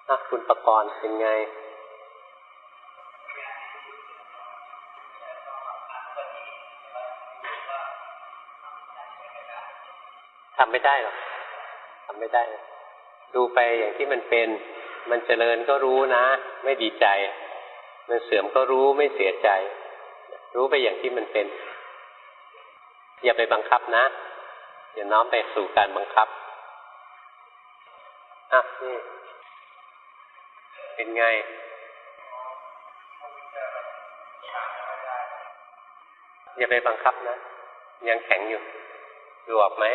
คุณประกรณ์เป็นไงทำไม่ได้หรอกทำไม่ได้ดูไปอย่างที่มันเป็นมันเจริญก็รู้นะไม่ดีใจมันเสื่อมก็รู้ไม่เสียใจรู้ไปอย่างที่มันเป็นอย่าไปบังคับนะอย่าน้อมไปสู่การบังคับนี่เป็นไงอย่าไปบังคับนะยังแข็งอยู่ดูออกไหม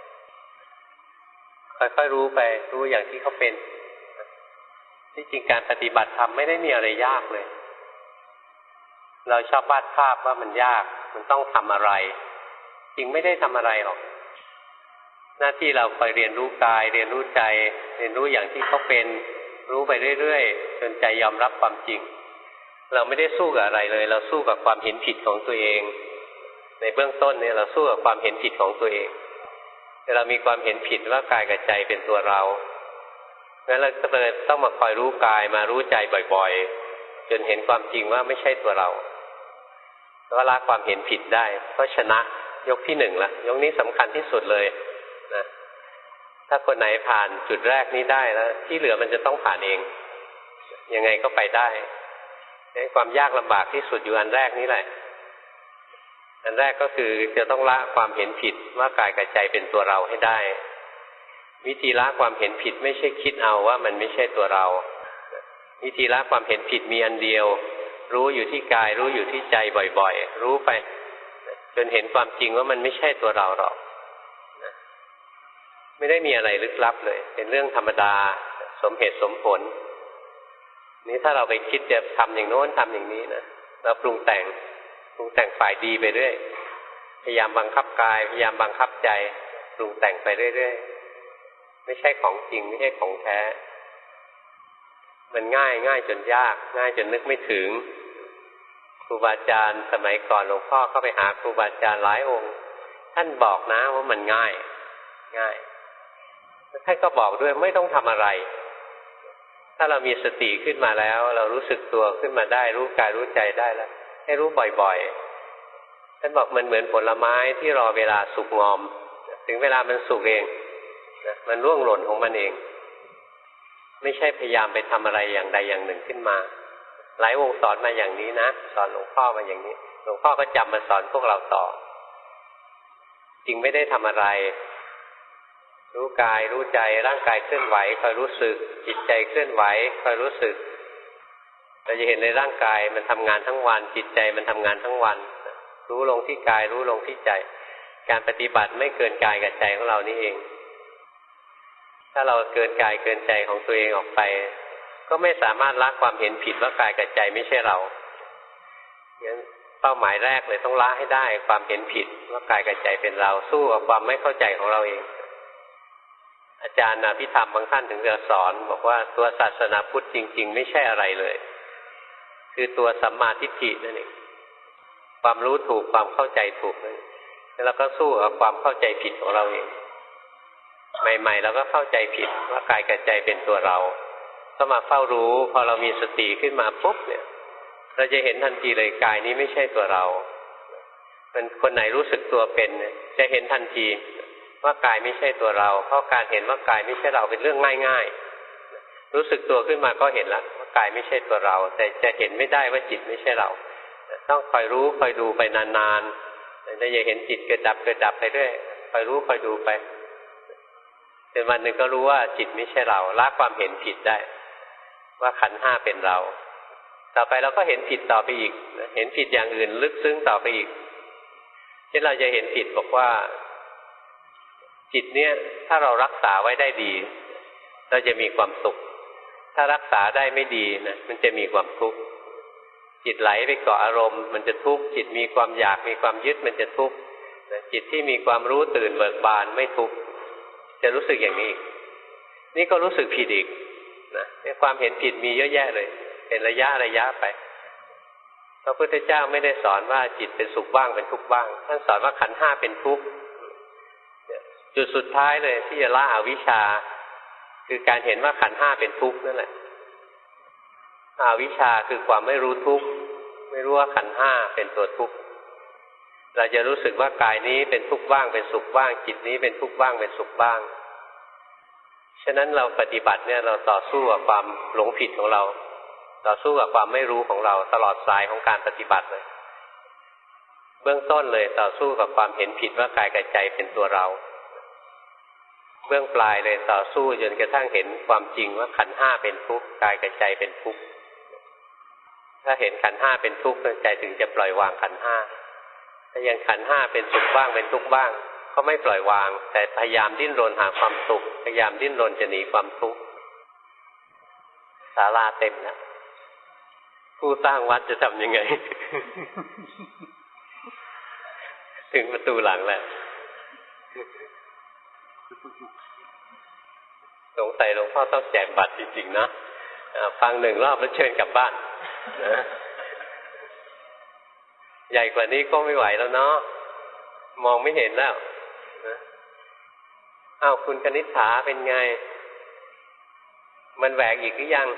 ค่อยๆรู้ไปรู้อย่างที่เขาเป็นที่จริงการปฏิบัติธรรมไม่ได้มีอะไรยากเลยเราชอบวาดภาพว่ามันยากมันต้องทำอะไรจริงไม่ได้ทำอะไรหรอกหน้าที่เราคอยเรียนรู้กายเรียนรู้ใจเรียนรู้อย่างที่เขาเป็นรู้ไปเรื่อยๆจนใจยอมรับความจริงเราไม่ได้สู้กับอะไรเลยเราสู้กับความเห็นผิดของตัวเองในเบื้องต้นเนี่ยเราสู้กับความเห็นผิดของตัวเองแต่เรามีความเห็นผิดว่ากายกับใจเป็นตัวเรางั้นเราก็เลยต้องมาคอยรู้กายมารู้ใจบ่อยๆจนเห็นความจริงว่าไม่ใช่ตัวเราแล้วละความเห็นผิดได้ก็ชนะยกที่หนึ่งละยกนี้สำคัญที่สุดเลยนะถ้าคนไหนผ่านจุดแรกนี้ได้แล้วที่เหลือมันจะต้องผ่านเองยังไงก็ไปได้ความยากลำบากที่สุดอยู่อันแรกนี้แหละอันแรกก็คือจะต้องละความเห็นผิดว่ากายกับใจเป็นตัวเราให้ได้วิธีละความเห็นผิดไม่ใช่คิดเอาว่ามันไม่ใช่ตัวเราวิธีละความเห็นผิดมีอันเดียวรู้อยู่ที่กายรู้อยู่ที่ใจบ่อยๆรู้ไปจนเห็นความจริงว่ามันไม่ใช่ตัวเราหรอกไม่ได้มีอะไรลึกลับเลยเป็นเรื่องธรรมดาสมเหตุสมผลนี้ถ้าเราไปคิดจะทำอย่างโน้นทำอย่างนี้นะเราปรุงแต่งฝ่ายดีไปเรื่อยพยายามบังคับกายพยายามบังคับใจปรุงแต่งไปเรื่อยๆไม่ใช่ของจริงไม่ใช่ของแท้มันง่ายจนยากง่ายจนนึกไม่ถึงครูบาอาจารย์สมัยก่อนหลวงพ่อเข้าไปหาครูบาอาจารย์หลายองค์ท่านบอกนะว่ามันง่ายท่านก็บอกด้วยไม่ต้องทำอะไรถ้าเรามีสติขึ้นมาแล้วเรารู้สึกตัวขึ้นมาได้รู้กายรู้ใจได้แล้วให้รู้บ่อยๆท่านบอกมันเหมือนผลไม้ที่รอเวลาสุกงอมถึงเวลามันสุกเองนะมันร่วงหล่นของมันเองไม่ใช่พยายามไปทำอะไรอย่างใดอย่างหนึ่งขึ้นมาหลายวงสอนมาอย่างนี้นะสอนหลวงพ่อมาอย่างนี้หลวงพ่อก็จำมาสอนพวกเราต่อจริงไม่ได้ทำอะไรรู้กายรู้ใจร่างกายเคลื่อนไหวคอยรู้สึกจิตใจเคลื่อนไหวคอยรู้สึกเราจะเห็นในร่างกายมันทำงานทั้งวันจิตใจมันทำงานทั้งวันรู้ลงที่กายรู้ลงที่ใจการปฏิบัติไม่เกินกายกับใจของเรานี่เองถ้าเราเกินกายเกินใจของตัวเองออกไปก็ไม่สามารถละความเห็นผิดว่ากายกับใจไม่ใช่เรางั้นเป้าหมายแรกเลยต้องละให้ได้ความเห็นผิดว่ากายกับใจเป็นเราสู้กับความไม่เข้าใจของเราเองอาจารย์อภิธรรมบางท่านถึงจะสอนบอกว่าตัวศาสนาพุทธจริงๆไม่ใช่อะไรเลยคือตัวสัมมาทิฏฐินั่นเองความรู้ถูกความเข้าใจถูกนั่นแล้วก็สู้กับความเข้าใจผิดของเราเองใหม่ๆเราก็เข้าใจผิดว่ากายกับใจเป็นตัวเราก็มาเฝ้ารู้พอเรามีสติขึ้นมาปุ๊บเนี่ยเราจะเห็นทันทีเลยกายนี้ไม่ใช่ตัวเราเป็นคนไหนรู้สึกตัวเป็นจะเห็นทันทีว่ากายไม่ใช่ตัวเราเพราะการเห็นว่ากายไม่ใช่เราเป็นเรื่องง่ายๆรู้สึกตัวขึ้นมาก็เห็นละว่ากายไม่ใช่ตัวเราแต่จะเห็นไม่ได้ว่าจิตไม่ใช่เราต้องคอยรู้คอยดูไปนานๆแล้วจะเห็นจิตเกิดดับไปเรื่อยคอยรู้คอยดูไปจนวันหนึ่งก็รู้ว่าจิตไม่ใช่เราละความเห็นผิดได้ว่าขันธ์ห้าเป็นเราต่อไปเราก็เห็นผิดต่อไปอีกเห็นผิดอย่างอื่นลึกซึ้งต่อไปอีกเช่นเราจะเห็นผิดบอกว่าจิตเนี่ยถ้าเรารักษาไว้ได้ดีเราจะมีความสุขถ้ารักษาได้ไม่ดีนะมันจะมีความทุกข์จิตไหลไปเกาะอารมณ์มันจะทุกข์จิตมีความอยากมีความยึดมันจะทุกข์จิตที่มีความรู้ตื่นเบิกบานไม่ทุกข์จะรู้สึกอย่างนี้อีกนี่ก็รู้สึกผิดอีกนะความเห็นผิดมีเยอะแยะเลยเป็นระยะไปพระพุทธเจ้าไม่ได้สอนว่าจิตเป็นสุขบ้างเป็นทุกข์บ้างท่านสอนว่าขันธ์ห้าเป็นทุกข์จุดสุดท้ายเลยที่จะละอวิชชาคือการเห็นว่าขันธ์ห้าเป็นทุกข์นั่นแหละอวิชชาคือความไม่รู้ทุกข์ไม่รู้ว่าขันธ์ห้าเป็นตัวทุกข์เราจะรู้สึกว่ากายนี้เป็นทุกข์บ้างเป็นสุขบ้างจิตนี้เป็นทุกข์บ้างเป็นสุขบ้างฉะนั้นเราปฏิบัติเนี่ยเราต่อสู้กับความหลงผิดของเราต่อสู้กับความไม่รู้ของเราตลอดสายของการปฏิบัติเลยเบื้องต้นเลยต่อสู้กับความเห็นผิดว่ากายกับใจเป็นตัวเราเบื้องปลายเลยต่อสู้จนกระทั่งเห็นความจริงว่าขันธ์ห้าเป็นทุกข์กายกับใจเป็นทุกข์ถ้าเห็นขันธ์ห้าเป็นทุกข์ใจถึงจะปล่อยวางขันธ์ห้าถ้ายังขันธ์ห้าเป็นสุขบ้างเป็นทุกข์บ้างก็ไม่ปล่อยวางแต่พยายามดิ้นรนหาความสุขพยายามดิ้นรนจะหนีความทุกข์ศาลาเต็มแล้วผู้สร้างวัดจะทำยังไง ถึงประตูหลังแล้วสงสัยหลวงพ่อต้องแจกบัตรจริงๆนะฟังหนึ่งรอบแล้วเชิญกลับบ้านนะใหญ่กว่านี้ก็ไม่ไหวแล้วเนาะมองไม่เห็นแล้วนะอ้าวคุณคณิษฐาเป็นไงมันแหวกอีกหรือยัง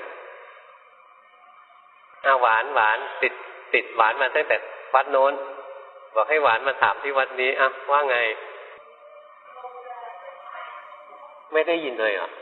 หวานติดหวานมาตั้งแต่วัดโน้นบอกให้หวานมาถามที่วัดนี้ว่าไงไม่ได้ยินเลยเหรอ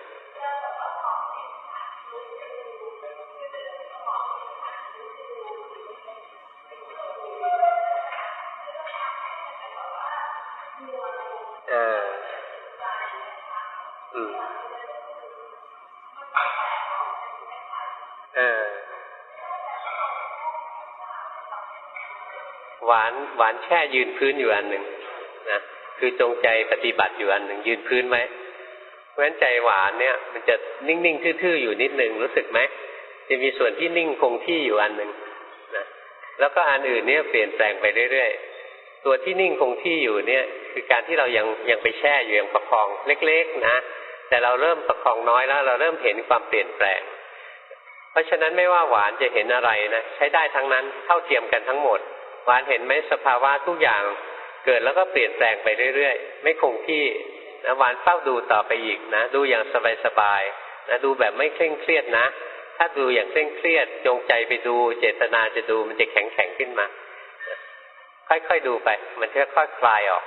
หวานแช่ยืนพื้นอยู่อันหนึ่งนะคือจงใจปฏิบัติอยู่อันหนึ่งยืนพื้นไหมเพราะฉะนั้นใจหวานเนี่ยมันจะนิ่งๆทื่อๆอยู่นิดหนึ่งรู้สึกไหมจะมีส่วนที่นิ่งคงที่อยู่อันหนึ่งนะแล้วก็อันอื่นเนี่ยเปลี่ยนแปลงไปเรื่อยๆตัวที่นิ่งคงที่อยู่เนี่ยคือการที่เรายังไปแช่อยู่ยังประคองเล็กๆนะแต่เราเริ่มประคองน้อยแล้วเราเริ่มเห็นความเปลี่ยนแปลงเพราะฉะนั้นไม่ว่าหวานจะเห็นอะไรนะใช้ได้ทั้งนั้นเท่าเทียมกันทั้งหมดหวานเห็นไหมสภาวะทุกอย่างเกิดแล้วก็เปลี่ยนแปลงไปเรื่อยๆไม่คงที่นะหวานเฝ้าดูต่อไปอีกนะดูอย่างสบายๆนะดูแบบไม่เคร่งเครียดนะถ้าดูอย่างเคร่งเครียดจงใจไปดูเจตนาจะดูมันจะแข็งๆขึ้นมาค่อยๆดูไปมันจะค่อยคลายออก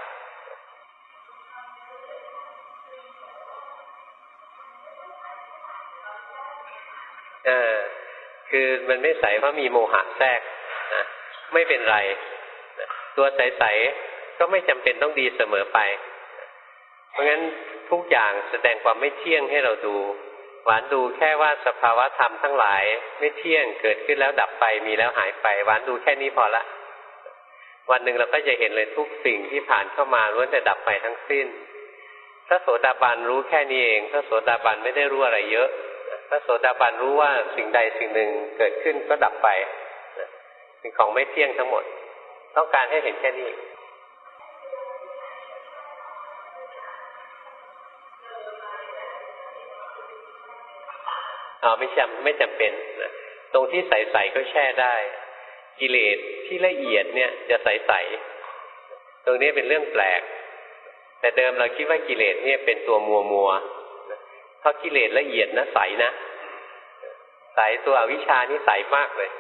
คือมันไม่ใสเพราะมีโมหะแทรกนะไม่เป็นไรนะตัวใสๆก็ไม่จำเป็นต้องดีเสมอไปเพราะงั้นทุกอย่างแสดงความไม่เที่ยงให้เราดูหวานดูแค่ว่าสภาวะธรรมทั้งหลายไม่เที่ยงเกิดขึ้นแล้วดับไปมีแล้วหายไปหวานดูแค่นี้พอละวันหนึ่งเราก็จะเห็นเลยทุกสิ่งที่ผ่านเข้ามาล้วนแต่ดับไปทั้งสิ้นพระโสดาบันรู้แค่นี้เองพระโสดาบันไม่ได้รู้อะไรเยอะพระโสดาบันรู้ว่าสิ่งใดสิ่งหนึ่งเกิดขึ้นก็ดับไปสิ่งของไม่เที่ยงทั้งหมดต้องการให้เห็นแค่นี้ไม่จำเป็นนะตรงที่ใสๆก็แช่ได้กิเลสที่ละเอียดเนี่ยจะใสๆตรงนี้เป็นเรื่องแปลกแต่เดิมเราคิดว่ากิเลสเนี่ยเป็นตัวมัวเพราะกิเลสละเอียดนะใสนะใสตัวอวิชชานี่ใสมากเลย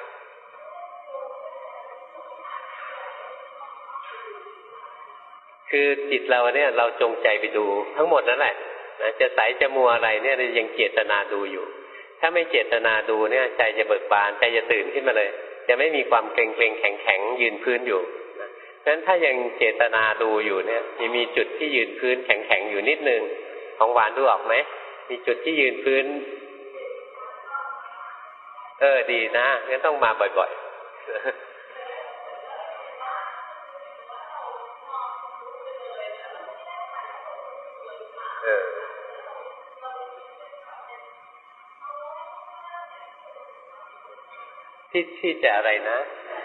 คือจิตเราเนี่ยเราจงใจไปดูทั้งหมดนั่นแหละนะจะใสจะมัวอะไรเนี่ยเรายังเจตนาดูอยู่ถ้าไม่เจตนาดูเนี่ยใจจะเบิกบานใจจะตื่นขึ้นมาเลยจะไม่มีความเกร็งๆแข็งๆยืนพื้นอยู่นะเพราะฉะนั้นถ้ายังเจตนาดูอยู่เนี่ยจะมีจุดที่ยืนพื้นแข็งๆอยู่นิดนึงของหวานดูออกไหมมีจุดที่ยืนพื้นดีนะงั้นต้องมาบ่อยๆที่จะอะไรนะ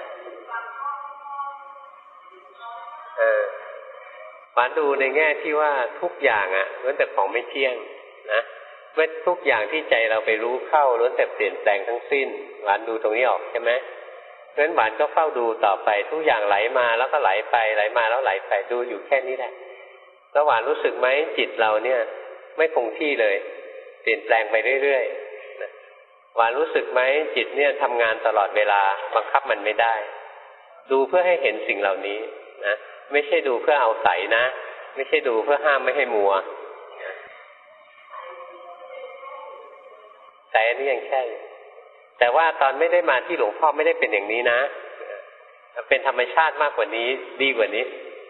หวานดูในแง่ที่ว่าทุกอย่างล้วนแต่ของไม่เที่ยงนะเมื่อทุกอย่างที่ใจเราไปรู้เข้าล้วนแต่เปลี่ยนแปลงทั้งสิ้นหวานดูตรงนี้ออกใช่ไหมเพราะฉะนั้นหวานก็เฝ้าดูต่อไปทุกอย่างไหลมาแล้วก็ไหลไปไหลมาแล้วไหลไปดูอยู่แค่นี้แหละแล้วหวานรู้สึกไหมจิตเราเนี่ยไม่คงที่เลยเปลี่ยนแปลงไปเรื่อยๆหวานรู้สึกไหมจิตเนี่ยทำงานตลอดเวลาบังคับมันไม่ได้ดูเพื่อให้เห็นสิ่งเหล่านี้นะไม่ใช่ดูเพื่อเอาใสนะไม่ใช่ดูเพื่อห้ามไม่ให้มัวแต่อันนี้ยังแค่แต่ว่าตอนไม่ได้มาที่หลวงพ่อไม่ได้เป็นอย่างนี้นะเป็นธรรมชาติมากกว่านี้ดีกว่านี้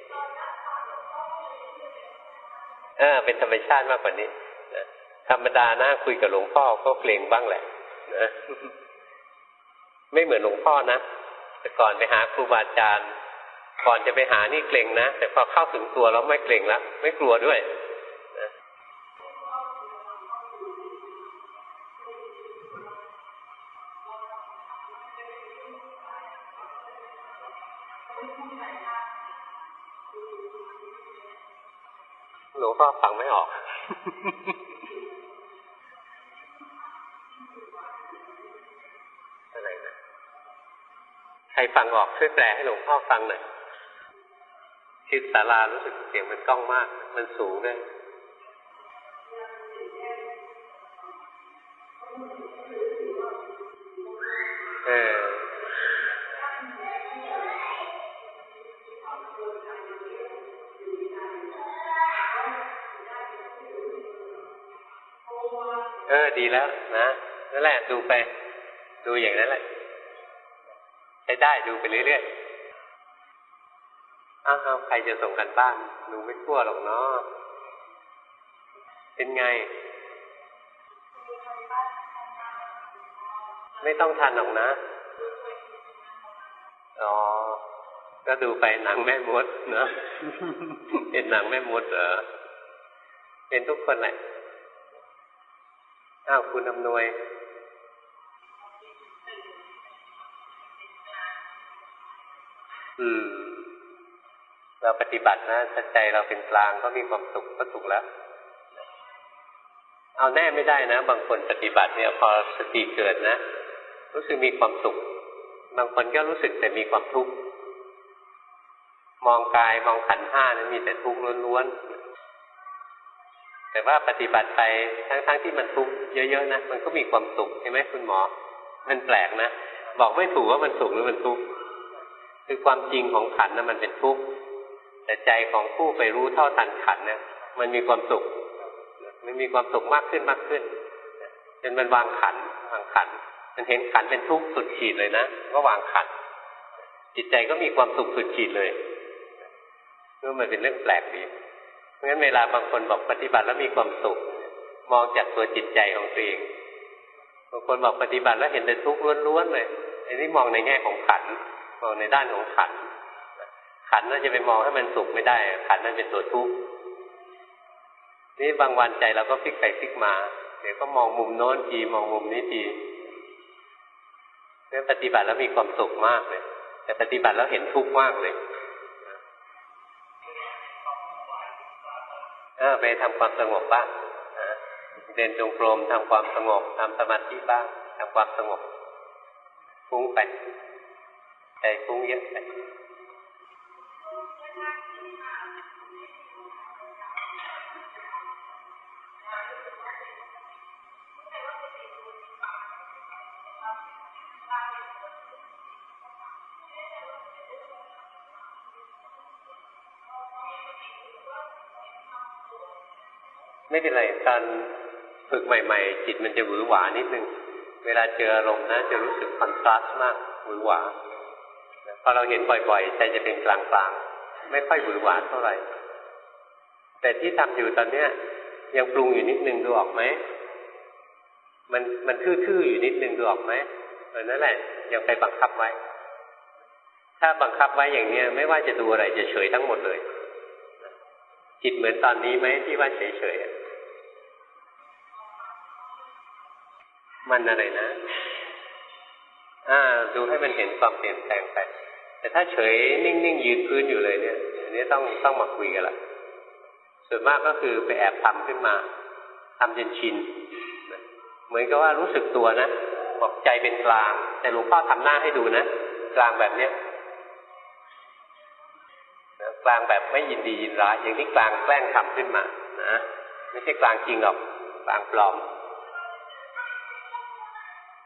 เป็นธรรมชาติมากกว่านี้นะธรรมดานะคุยกับหลวงพ่อก็เกรงบ้างแหละนะไม่เหมือนหลวงพ่อนะแต่ก่อนไปหาครูบาอาจารย์ก่อนจะไปหานี่เกรงนะแต่พอเข้าถึงตัวแล้วไม่เกรงแล้วไม่กลัวด้วยนะหลวงพ่อฟังไม่ออกอะไรนะใครฟังออกช่วยแปลให้หลวงพ่อฟังหน่อยที่ศาลารู้สึกเสียงมันก้องมากมันสูงด้วยดีแล้วนะนั่นแหละดูไปดูอย่างนั้นแหละใช้ได้ดูไปเรื่อยๆใครจะส่งกันบ้านดูไม่กลัวหรอกเนาะเป็นไงไม่ต้องทันหรอกนะก็ดูไปหนังแม่มดนะเป็นหนังแม่มดเหรอเป็นทุกคนแหละคุณอำนวยเราปฏิบัตินะใจเราเป็นกลางก็มีความสุขก็ถูกแล้วเอาแน่ไม่ได้นะบางคนปฏิบัติเนี่ยพอสติเกิดนะรู้สึกมีความสุขบางคนก็รู้สึกแต่มีความทุกข์มองกายมองขันธ์ห้าเนี่ยมีแต่ทุกข์ล้วนๆแต่ว่าปฏิบัติไปทั้งที่มันทุกข์เยอะๆนะมันก็มีความสุขใช่ไหมคุณหมอมันแปลกนะบอกไม่ถูกว่ามันสุขหรือมันทุกข์คือความจริงของขันธ์นะมันเป็นทุกข์แต่ใจของผู้ไปรู้เท่าทันขันธ์เนี่ยมันมีความสุขมันมีความสุขมากขึ้นจนมันวางขันธ์มันเห็นขันธ์เป็นทุกข์สุดขีดเลยนะก็วางขันธ์จิตใจก็มีความสุขสุดขีดเลยมันเป็นเรื่องแปลกดีเพราะงั้นเวลาบางคนบอกปฏิบัติแล้วมีความสุขมองจากตัวจิตใจของตัวเองบางคนบอกปฏิบัติแล้วเห็นแต่ทุกข์ล้วนๆเลยอันนี้มองในแง่ของขันธ์มองในด้านของขันธ์นั่นจะไปมองให้มันสุขไม่ได้ขันธ์นั่นเป็นตัวทุกข์นี่บางวันใจเราก็พลิกไปพลิกมาเดี๋ยวก็มองมุมโน้นทีมองมุมนี้ทีเนี่ยปฏิบัติแล้วมีความสุขมากเลยแต่ปฏิบัติแล้วเห็นทุกข์มากเลยไปทำความสงบบ้างเดินจงกรมทำความสงบทำสมาธิบ้างทำความสงบฟุ้งไปใจฟุ้งเยอะไปไม่เป็นไรตอนฝึกใหม่ๆจิตมันจะหวือหวานิดนึงเวลาเจออารมณ์นะจะรู้สึกคอนทราสต์มากหวือหวาพอเราเห็นบ่อยๆใจจะเป็นกลางๆไม่ค่อยหวือหวาเท่าไหร่แต่ที่ทำอยู่ตอนเนี้ยยังปรุงอยู่นิดนึงดูออกไหมมันทื่อๆอยู่นิดนึงดูออกไหมนั่นแหละยังไปบังคับไว้ถ้าบังคับไว้อย่างเนี้ยไม่ว่าจะดูอะไรจะเฉยทั้งหมดเลยจิตเหมือนตอนนี้ไหมที่ว่าเฉยๆมันอะไรนะดูให้มันเห็นความเปลี่ยนแปลงไปแต่ถ้าเฉยนิ่งๆยืนพื้นอยู่เลยเนี่ยอันนี้ต้องมาคุยกันละส่วนมากก็คือไปแอบทำขึ้นมาทำจนชินเหมือนกับว่ารู้สึกตัวนะบอกใจเป็นกลางแต่หลวงพ่อทำหน้าให้ดูนะกลางแบบเนี้ยกลางแบบไม่ยินดียินร้ายอย่างที่กลางแกล้งทำขึ้นมานะไม่ใช่กลางจริงหรอกกลางปลอม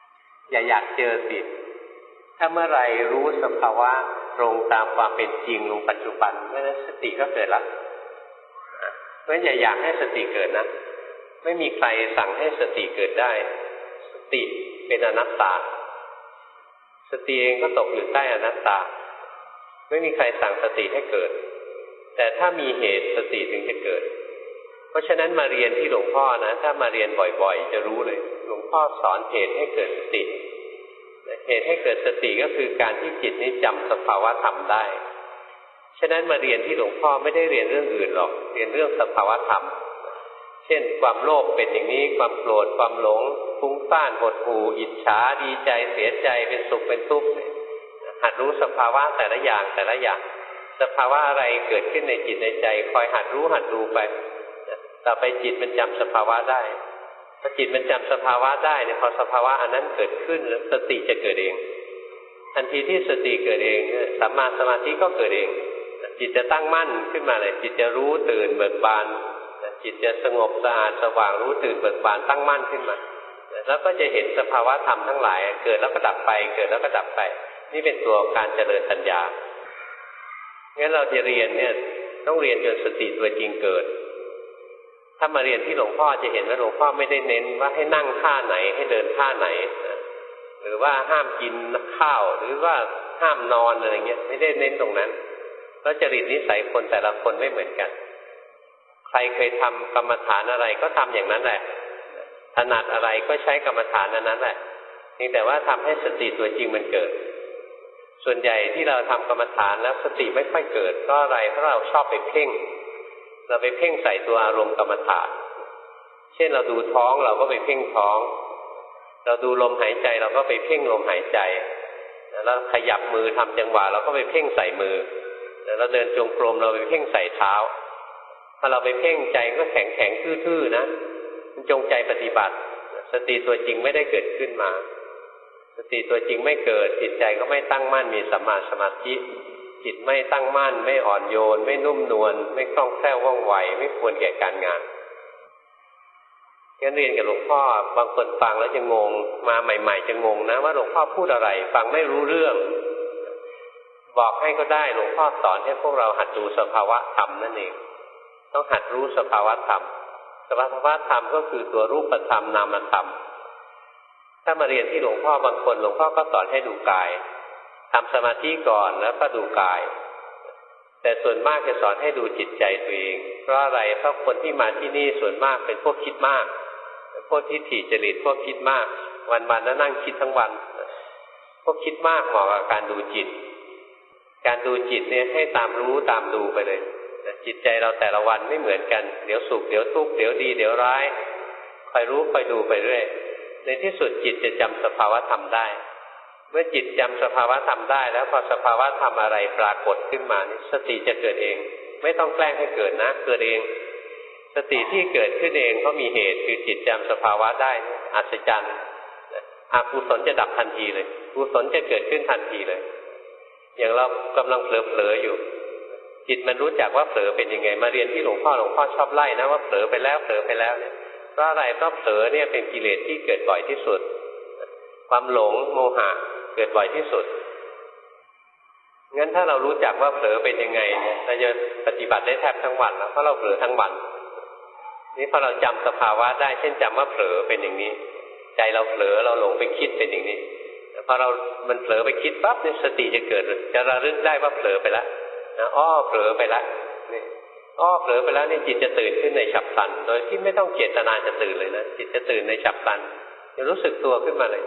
อย่าอยากเจอสิถ้าเมื่อไรรู้สภาวะตรงตามความเป็นจริงลงปัจจุบันเมื่อนั้นสติก็เกิดละเพราะอย่าอยากให้สติเกิดนะไม่มีใครสั่งให้สติเกิดได้สติเป็นอนัตตาสติเองก็ตกอยู่ใต้อนัตตาไม่มีใครสั่งสติให้เกิดแต่ถ้ามีเหตุสติถึงจะเกิดเพราะฉะนั้นมาเรียนที่หลวงพ่อนะถ้ามาเรียนบ่อยๆจะรู้เลยหลวงพ่อสอนเหตุให้เกิดสติเหตุให้เกิดสติก็คือการที่จิตนี้จำสภาวะธรรมได้ฉะนั้นมาเรียนที่หลวงพ่อไม่ได้เรียนเรื่องอื่นหรอกเรียนเรื่องสภาวะธรรมเช่นความโลภเป็นอย่างนี้ความโกรธความหลงฟุ้งซ่านหดหู่อิจฉาดีใจเสียใจเป็นสุขเป็นทุกข์หัดรู้สภาวะแต่ละอย่างแต่ละอย่างสภาวะอะไรเกิดขึ้นในจิตในใจคอยหัดรู้หัดดูไปต่อไปจิตมันจำสภาวะได้พอจิตมันจำสภาวะได้เนี่ยพอสภาวะอันนั้นเกิดขึ้นแล้วสติจะเกิดเองทันทีที่สติเกิดเองสัมมาสมาธิก็เกิดเองจิตจะตั้งมั่นขึ้นมาเลยจิตจะรู้ตื่นเบิกบานจิตจะสงบสะอาดสว่างรู้ตื่นเบิกบานตั้งมั่นขึ้นมาแล้วก็จะเห็นสภาวะธรรมทั้งหลายเกิดแล้วก็ดับไปเกิดแล้วก็ดับไปนี่เป็นตัวการเจริญปัญญางั้นเราจะเรียนเนี่ยต้องเรียนจนสติตัวจริงเกิดถ้ามาเรียนที่หลวงพ่อจะเห็นว่าหลวงพ่อไม่ได้เน้นว่าให้นั่งท่าไหนให้เดินท่าไหนหรือว่าห้ามกินข้าวหรือว่าห้ามนอนอะไรเงี้ยไม่ได้เน้นตรงนั้นเพราะจริตนิสัยคนแต่ละคนไม่เหมือนกันใครเคยทำกรรมฐานอะไรก็ทำอย่างนั้นแหละถนัดอะไรก็ใช้กรรมฐานนั้นแหละเพียงแต่ว่าทำให้สติตัวจริงมันเกิดส่วนใหญ่ที่เราทำกรรมฐานแล้วสติไม่ค่อยเกิดเพราะอะไรเพราะเราชอบไปเพ่งเราไปเพ่งใส่ตัวอารมณ์กรรมฐานเช่นเราดูท้องเราก็ไปเพ่งท้องเราดูลมหายใจเราก็ไปเพ่งลมหายใจแล้วขยับมือทำจังหวะเราก็ไปเพ่งใส่มือแล้วเดินจงกรมเราไปเพ่งใส่เท้าถ้าเราไปเพ่งใจก็แข็งแข็งทื่อๆนะมันจงใจปฏิบัติสติตัวจริงไม่ได้เกิดขึ้นมาสติตัวจริงไม่เกิดจิตใจก็ไม่ตั้งมั่นมีสัมมาสมาธิจิตไม่ตั้งมั่นไม่อ่อนโยนไม่นุ่มนวลไม่คล่องแคล่วว่องไวไม่ควรแก่การงานงั้นเรียนกับหลวงพ่อบางคนฟังแล้วจะงงมาใหม่ๆจะงงนะว่าหลวงพ่อพูดอะไรฟังไม่รู้เรื่องบอกให้ก็ได้หลวงพ่อสอนให้พวกเราหัดดูสภาวะธรรมนั่นเองต้องหัดรู้สภาวะธรรมสภาวะธรรมก็คือตัวรูปธรรมนามธรรมถ้ามาเรียนที่หลวงพ่อบางคนหลวงพ่อก็สอนให้ดูกายทำสมาธิก่อนแล้วก็ดูกายแต่ส่วนมากจะสอนให้ดูจิตใจตัวเองเพราะอะไรเพราะคนที่มาที่นี่ส่วนมากเป็นพวกคิดมากเป็นพวกทิฏฐิจริตพวกคิดมากวันๆนั่งคิดทั้งวันพวกคิดมากเหมาะกับการดูจิตการดูจิตเนี่ยให้ตามรู้ตามดูไปเลยจิตใจเราแต่ละวันไม่เหมือนกันเดี๋ยวสุขเดี๋ยวทุกข์เดี๋ยวดีเดี๋ยวร้ายคอยรู้คอยดูไปเรื่อยในที่สุดจิตจะจำสภาวะธรรมได้เมื่อจิตจำสภาวะธรรมได้แล้วพอสภาวะธรรมอะไรปรากฏขึ้นมานี่สติจะเกิดเองไม่ต้องแกล้งให้เกิดนะเกิดเองสติที่เกิดขึ้นเองก็มีเหตุคือจิตจำสภาวะได้อัศจรรย์อกุศลจะดับทันทีเลยกุศลจะเกิดขึ้นทันทีเลยอย่างเรากำลังเผลอๆอยู่จิตมันรู้จักว่าเผลอเป็นยังไงมาเรียนที่หลวงพ่อชอบไล่นะว่าเผลอไปแล้วเนี่ยเพราะอะไรเพราะเผลอเนี่ยเป็นกิเลสที่เกิดบ่อยที่สุดความหลงโมหะเกิดบ่อยที่สุดงั้นถ้าเรารู้จักว่าเผลอเป็นยังไงเนี่ยเราจะปฏิบัติได้แทบทั้งวันแล้วเพราะเราเผลอทั้งวันนี่พอเราจำสภาวะได้เช่นจำว่าเผลอเป็นอย่างนี้ใจเราเผลอเราหลงไปคิดเป็นอย่างนี้พอมันเผลอไปคิดปั๊บเนี่ยสติจะเกิดจะระลึกได้ว่าเผลอไปแล้วนะเผลอไปแล้วนี่เผลอไปแล้วนี่จิตจะตื่นขึ้นในฉับพลันโดยที่ไม่ต้องเจตนาจะตื่นเลยนะจิตจะตื่นในฉับพลันจะรู้สึกตัวขึ้นมาเลย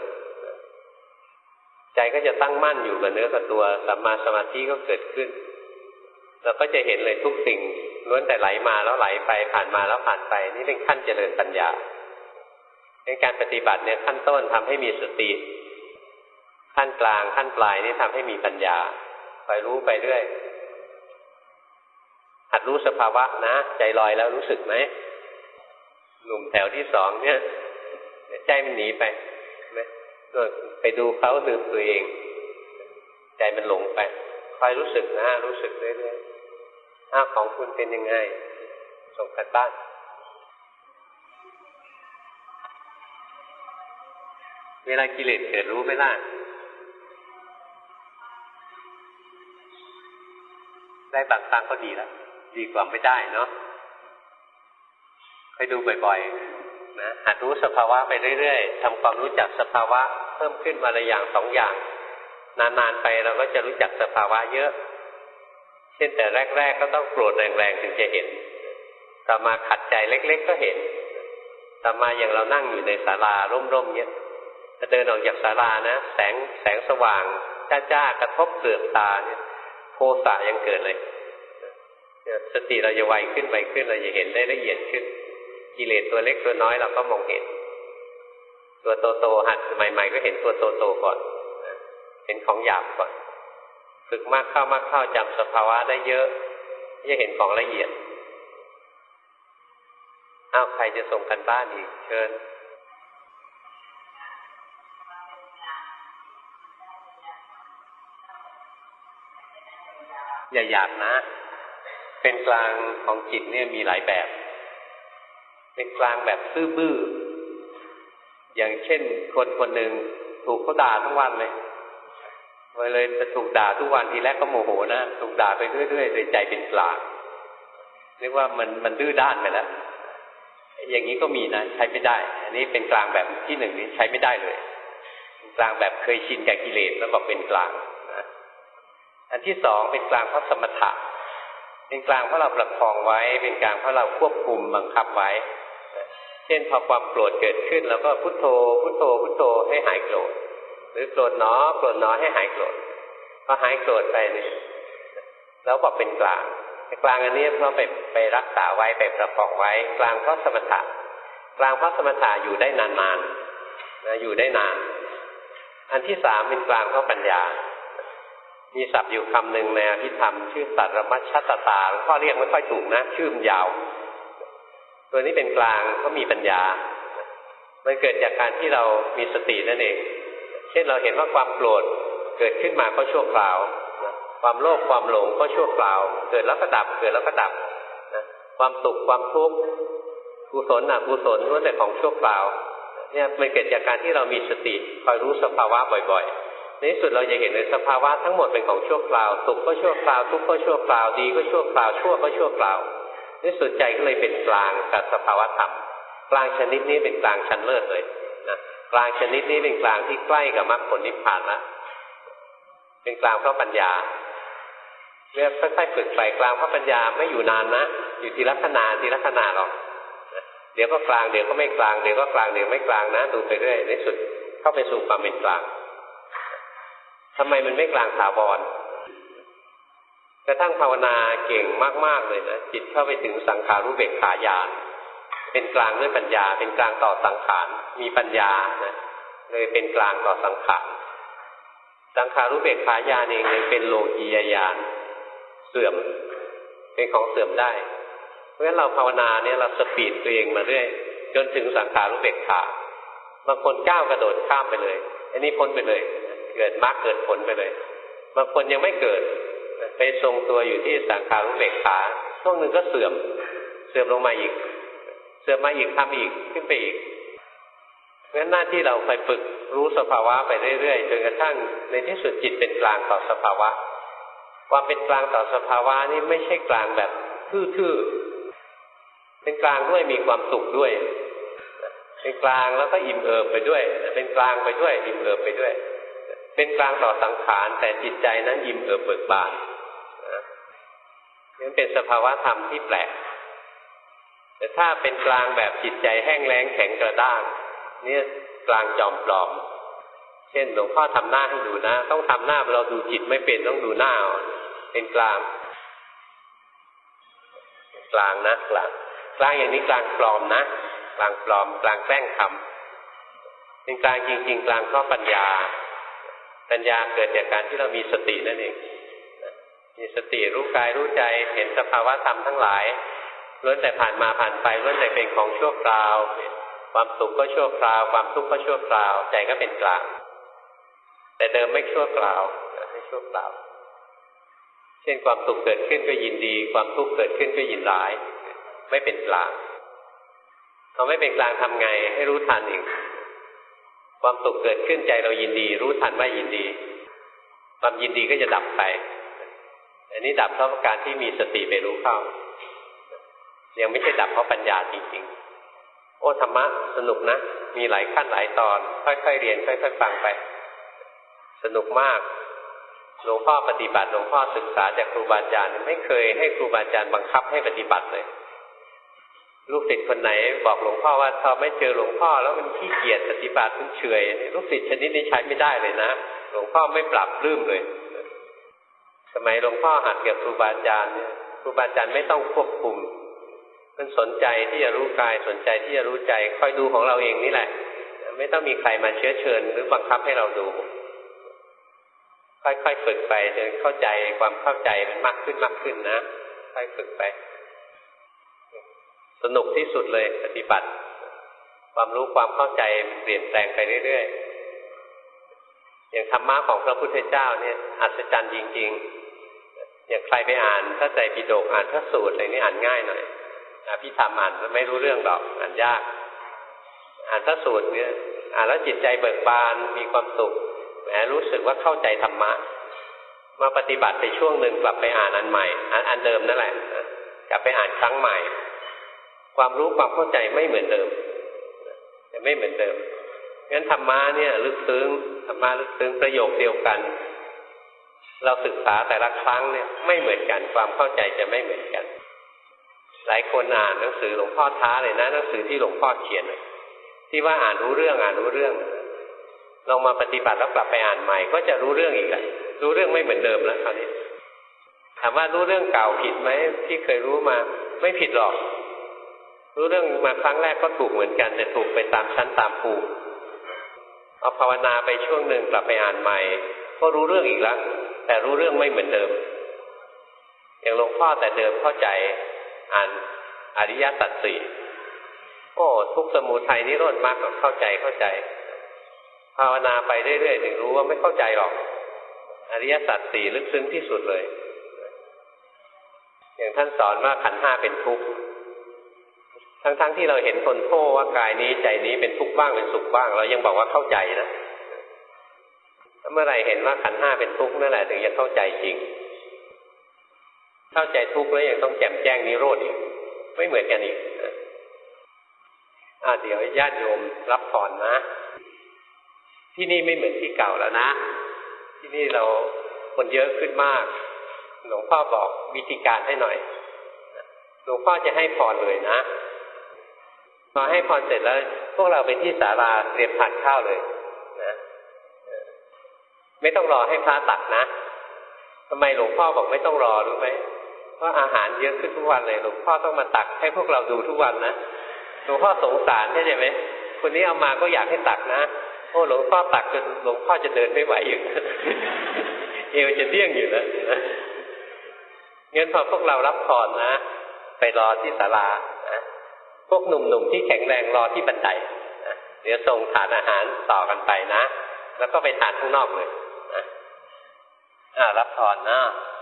ใจก็จะตั้งมั่นอยู่กับเนื้อกับตัวสัมมาสมาธิก็เกิดขึ้นเราก็จะเห็นเลยทุกสิ่งล้วนแต่ไหลมาแล้วไหลไปผ่านมาแล้วผ่านไปนี่เป็นขั้นเจริญปัญญาในการปฏิบัติเนี่ยขั้นต้นทำให้มีสติขั้นกลางขั้นปลายนี่ทำให้มีปัญญาคอยรู้ไปเรื่อยหัดรู้สภาวะนะใจลอยแล้วรู้สึกไหมหนุ่มแถวที่สองเนี่ยใจมันหนีไปไปดูเขาดูตัวเองใจมันหลงไปคอยรู้สึกนะรู้สึกเรื่อยๆของคุณเป็นยังไงส่งกันบ้านเวลากิเลสเกิดรู้ไหมล่ะได้บางครั้งก็ดีแล้วดีกว่าไม่ได้เนาะไปดูบ่อยๆนะหัดรู้สภาวะไปเรื่อยๆทำความรู้จักสภาวะเพิ่มขึ้นมาละอย่างสองอย่างนานๆไปเราก็จะรู้จักสภาวะเยอะเช่นแต่แรกๆก็ต้องโกรธแรงๆถึงจะเห็นต่อมาขัดใจเล็กๆก็เห็นต่อมาอย่างเรานั่งอยู่ในศาลาร่มๆเงี้ยจะเดินออกจากศาลานะแสงสว่างจ้าๆกระทบเปลือกตาเนี่ยโทสะยังเกิดเลยสติเราจะไวขึ้นเราจะเห็นได้ละเอียดขึ้นกิเลสตัวเล็กตัวน้อยเราก็มองเห็นตัวโตๆหัดใหม่ๆก็เห็นตัวโตๆก่อนเห็นของหยาบก่อนฝึกมากเข้าจำสภาวะได้เยอะจะเห็นของละเอียดใครจะส่งกันบ้านอีกเชิญอย่าหยาบนะเป็นกลางของจิตเนี่ยมีหลายแบบเป็นกลางแบบซื่อบื้ออย่างเช่นคนหนึ่งถูกเขาด่าทั้งวันเลยจะถูกด่าทุกวันทีแรกก็โมโหนะถูกด่าไปเรื่อยๆโดยใจเป็นกลางเรียกว่ามันดื้อด้านไปแล้วอย่างนี้ก็มีนะใช้ไม่ได้อันนี้เป็นกลางแบบที่หนึ่งนี้ใช้ไม่ได้เลยกลางแบบเคยชินกับกิเลสแล้วบอกเป็นกลางนะอันที่สองเป็นกลางเพราะสมถะเป็นกลางเพราะเราประคองไว้เป็นกลางเพราะเราควบคุมบังคับไว้เช่นพอความโกรธเกิดขึ้นแล้วก็พุทโธพุทโธพุทโธให้หายโกรธหรือโกรธหนอให้หายโกรธพอหายโกรธไปเนี่ยแล้วบอกเป็นกลางกลางอันนี้เพราะไปรักษาไว้ไปประคองไว้กลางเพราะสมถะกลางเพราะสมถะอยู่ได้นานๆนะอยู่ได้นานอันที่สามเป็นกลางเพราะปัญญามีศัพท์อยู่คำหนึ่งในอภิธรรมชื่อสัตรมัชชตตาหลวงพ่อเรียกไม่ค่อยถูกนะชื่อมันยาวตัวนี้เป็นกลางก็มีปัญญามันเกิดจากการที่เรามีสตินั่นเองเช่นเราเห็นว่าความโกรธเกิดขึ้นมาก็ชั่วคราวความโลภความหลงก็ชั่วคราวเกิดแล้วก็ดับเกิดแล้วก็ดับความสุขความทุกข์กุศลอกุศลล้วนแต่ของชั่วคราวเนี่ยมันเกิดจากการที่เรามีสติคอยรู้สภาวะบ่อยๆในที่สุดเราจะเห็นเลยสภาวะทั้งหมดเป็นของชั่วคราวสุขก็ชั่วคราวทุกข์ก็ชั่วคราวดีก็ชั่วคราวชั่วก็ชั่วคราวในที่สุดใจก็เลยเป็นกลางกับสภาวะธรรมกลางชนิดนี้เป็นกลางชั้นเลิศเลยนะกลางชนิดนี้เป็นกลางที่ใกล้กับมรรคผลนิพพานนะเป็นกลางเพราะปัญญาเรียกค่อยๆฝึกไปกลางเพราะปัญญาไม่อยู่นานนะอยู่ทีละขณะหรอกเดี๋ยวก็กลางเดี๋ยวก็ไม่กลางเดี๋ยวก็กลางเดี๋ยวไม่กลางนะดูไปเรื่อยในสุดเข้าไปสู่ความเป็นกลางทำไมมันไม่กลางถาวรกระทั่งภาวนาเก่งมากๆเลยนะจิตเข้าไปถึงสังขารุเบกขาญาณเป็นกลางด้วยปัญญาเป็นกลางต่อสังขารมีปัญญานะเลยเป็นกลางต่อสังขารสังขารุเบกขาญาณเองเลยเป็นโลกียญาณเสื่อมเป็นของเสื่อมได้เพราะฉะนั้นเราภาวนาเนี่ยเราสปีดตัวเองมาเรื่อยจนถึงสังขารุเบกขาบางคนก้าวกระโดดข้ามไปเลยอันนี้พ้นไปเลยเกิดมรรคเกิดผลไปเลยบางคนยังไม่เกิดไปทรงตัวอยู่ที่สังขารุเบกขาช่วงหนึ่งก็เสื่อมลงมาอีกเสื่อมมาอีกทำอีกขึ้นไปอีกเพราะฉะนั้นหน้าที่เราไปฝึกรู้สภาวะไปเรื่อยๆจนกระทั่งในที่สุดจิตเป็นกลางต่อสภาวะความเป็นกลางต่อสภาวะนี่ไม่ใช่กลางแบบทื่อๆเป็นกลางด้วยมีความสุขด้วยเป็นกลางแล้วก็อิ่มเอิบไปด้วยเป็นกลางไปด้วยอิ่มเอิบไปด้วยเป็นกลางต่อสังขารแต่จิตใจนั้นอิ่มเอิบเบิกบานนี่เป็นสภาวะธรรมที่แปลกแต่ถ้าเป็นกลางแบบจิตใจแห้งแล้งแข็งกระด้างนี่กลางจอมปลอมเช่นหลวงพ่อทำหน้าให้ดูนะต้องทำหน้าเราดูจิตไม่เป็นต้องดูหน้าเป็นกลางนะกลางอย่างนี้กลางปลอมนะกลางปลอมกลางแกล้งทำเป็นกลางจริงๆกลางเพราะปัญญาเกิดจากการที่เรามีสตินั่นเองมีสติรู้กายรู้ใจเห็นสภาวะธรรมทั้งหลายล้วนแต่ผ่านมาผ่านไปล้วนแต่เป็นของชั่วคราวความสุขก็ชั่วคราวความทุกข์ก็ชั่วคราวใจก็เป็นกลางแต่เดิมไม่ชั่วคราวไม่ชั่วคราวเช่นความสุขเกิดขึ้นก็ยินดีความทุกข์เกิดขึ้นก็ยินร้ายไม่เป็นกลางเราไม่เป็นกลางทำไงให้รู้ทันเองความสุขเกิดขึ้นใจเรายินดีรู้ทันว่ายินดีความยินดีก็จะดับไปอันนี้ดับเพราะการที่มีสติไปรู้เข้ายังไม่ใช่ดับเพราะปัญญาจริงๆโอ้ธรรมะสนุกนะมีหลายขั้นหลายตอนค่อยๆเรียนค่อยๆฟังไปสนุกมากหลวงพ่อปฏิบัติหลวงพ่อศึกษาจากครูบาอาจารย์ไม่เคยให้ครูบาอาจารย์บังคับให้ปฏิบัติเลยลูกศิษย์คนไหนบอกหลวงพ่อว่าพอไม่เจอหลวงพ่อแล้วมันขี้เกียจปฏิบัติมันเฉยลูกศิษย์ชนิดนี้ใช้ไม่ได้เลยนะหลวงพ่อไม่ปรับปลื้มเลยสมัยหลวงพ่อหัดกับครูบาอาจารย์เนี่ยครูบาอาจารย์ไม่ต้องควบคุมมันสนใจที่จะรู้กายสนใจที่จะรู้ใจค่อยดูของเราเองนี่แหละไม่ต้องมีใครมาเชื้อเชิญหรือบังคับให้เราดูค่อยๆฝึกไปจนเข้าใจความเข้าใจมันมากขึ้นนะค่อยฝึกไปสนุกที่สุดเลยปฏิบัติความรู้ความเข้าใจเปลี่ยนแปลงไปเรื่อยๆอย่างธรรมะของพระพุทธเจ้าเนี่ยอัศจรรย์จริงๆอย่างใครไปอ่านพระไตรปิฎกอ่านพระสูตรอะไรนี่อ่านง่ายหน่อยอภิธรรมอ่านไม่รู้เรื่องหรอกอ่านยากอ่านพระสูตรเนี่ยอ่านแล้วจิตใจเบิกบานมีความสุขแหมรู้สึกว่าเข้าใจธรรมะมาปฏิบัติไปช่วงหนึ่งกลับไปอ่านอันใหม่อันเดิมนั่นแหละกลับไปอ่านครั้งใหม่ความรู้ความเข้าใจไม่เหมือนเดิมจะไม่เหมือนเดิมงั้นธรรมะเนี่ยลึกซึ้งธรรมะลึกซึ้งประโยคเดียวกันเราศึกษาแต่ละครั้งเนี่ยไม่เหมือนกันความเข้าใจจะไม่เหมือนกันหลายคนอ่านหนังสือหลวงพ่อท้าเลยนะหนังสือที่หลวงพ่อเขียนที่ว่าอ่านรู้เรื่องลองมาปฏิบัติแล้วกลับไปอ่านใหม่ก็จะรู้เรื่องอีกแหละรู้เรื่องไม่เหมือนเดิมแล้วคราวนี้ถามว่ารู้เรื่องเก่าผิดไหมที่เคยรู้มาไม่ผิดหรอกรู้เรื่องมาครั้งแรกก็ถูกเหมือนกันแต่ถูกไปตามชั้นตามภูมิเอาภาวนาไปช่วงหนึ่งกลับไปอ่านใหม่ก็รู้เรื่องอีกแล้วแต่รู้เรื่องไม่เหมือนเดิมอย่างหลวงพ่อแต่เดิมเข้าใจอ่านอริยสัจสี่โอ้ทุกข์สมุทัยนิโรธมรรคก็เข้าใจภาวนาไปเรื่อยๆถึงรู้ว่าไม่เข้าใจหรอกอริยสัจสี่ลึกซึ้งที่สุดเลยอย่างท่านสอนว่าขันธ์ห้าเป็นทุกข์ทั้งที่เราเห็นคนโทษว่ากายนี้ใจนี้เป็นทุกข์บ้างเป็นสุขบ้างเรายังบอกว่าเข้าใจนะเมื่อไหร่เห็นว่าขันธ์ห้าเป็นทุกข์นั่นแหละถึงจะเข้าใจจริงเข้าใจทุกข์แล้วยังต้องแจ่มแจ้งนิโรธอีกไม่เหมือนกันอีกเดี๋ยวญาติโยมรับพรนะที่นี่ไม่เหมือนที่เก่าแล้วนะที่นี่เราคนเยอะขึ้นมากหลวงพ่อบอกวิธีการให้หน่อยหลวงพ่อจะให้พรเลยนะพอให้พรเสร็จแล้วพวกเราไปที่ศาลาเตรียมทานข้าวเลยนะไม่ต้องรอให้พระตักนะทำไมหลวงพ่อบอกไม่ต้องรอรู้ไหมเพราะอาหารเยอะขึ้นทุกวันเลยหลวงพ่อต้องมาตักให้พวกเราดูทุกวันนะหลวงพ่อสงสารใช่ไหมคนนี้เอามาก็อยากให้ตักนะโอ้หลวงพ่อตักจนหลวงพ่อจะเดินไม่ไหวอยู่เอวจะเดี้ยงอยู่แล้วงั้นพอพวกเรารับพรนะไปรอที่ศาลานะพวกหนุ่มๆที่แข็งแรงรอที่บันไดนะเดี๋ยวส่งถาดอาหารต่อกันไปนะแล้วก็ไปทานข้างนอกเลยนะรับพรนะ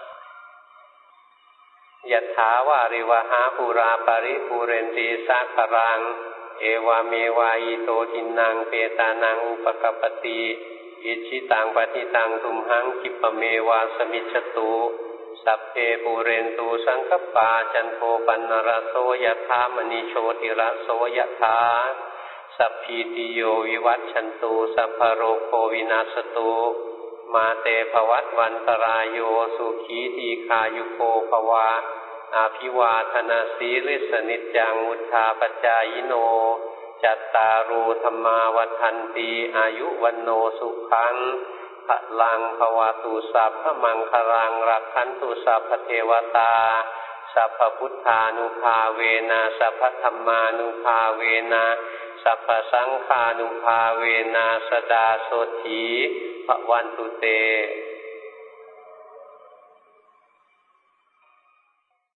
ยะถาวาริวหาปุราปริปุเรนติสาคารังเอวาเมวะอิโตทินังเปตานังอุปกัปปติอิชิตังปฏิตังทุมหังคิปเมวะสมิจฉตุสัพเพปุเรนตุสังคปาจันโทปนรโสยถามณีโชติระโสยถาสัพพิติโยวิวัชชันตุสัพพโรโควินาศตุมาเตภวัตวันตรายโยสุขีทีคายุโกภวะอาภิวาทนาสีลิสนิจจังอุทธาปจายโนจัตตารูธรรมาวัฏันติอายุวันโนสุขังพลังภวตุสัพพมังคลังรักขันตุสัพพเทวตาสัพพพุทธานุภาเวนะสัพพธัมมานุภาเวนะสัพพสังฆานุภาเวนะสดาโสถีภวันตุเต